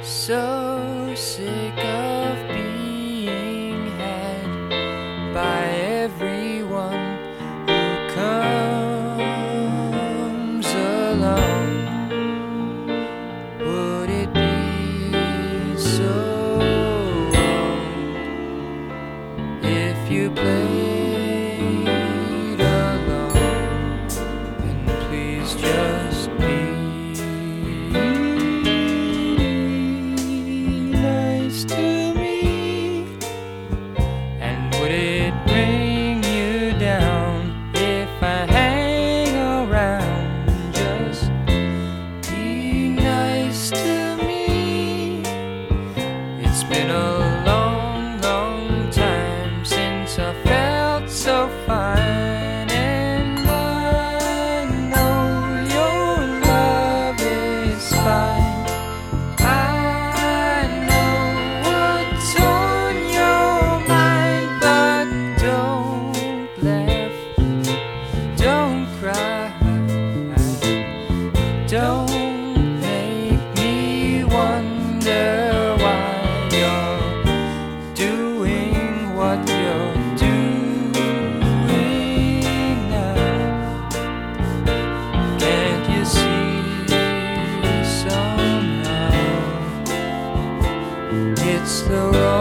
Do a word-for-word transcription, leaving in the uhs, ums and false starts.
So sick of being had by everyone who comes along. Would it be so wrong if you played along? And please just be nice to me. And would it bring you down if I hang around? Just be nice to me. It's been a long, long time since I felt so fine, and I know your love is fine. I know what's on your mind, but don't laugh, don't cry, don't make me wonder why you're doing what you're doing now. Can't you see somehow it's the wrong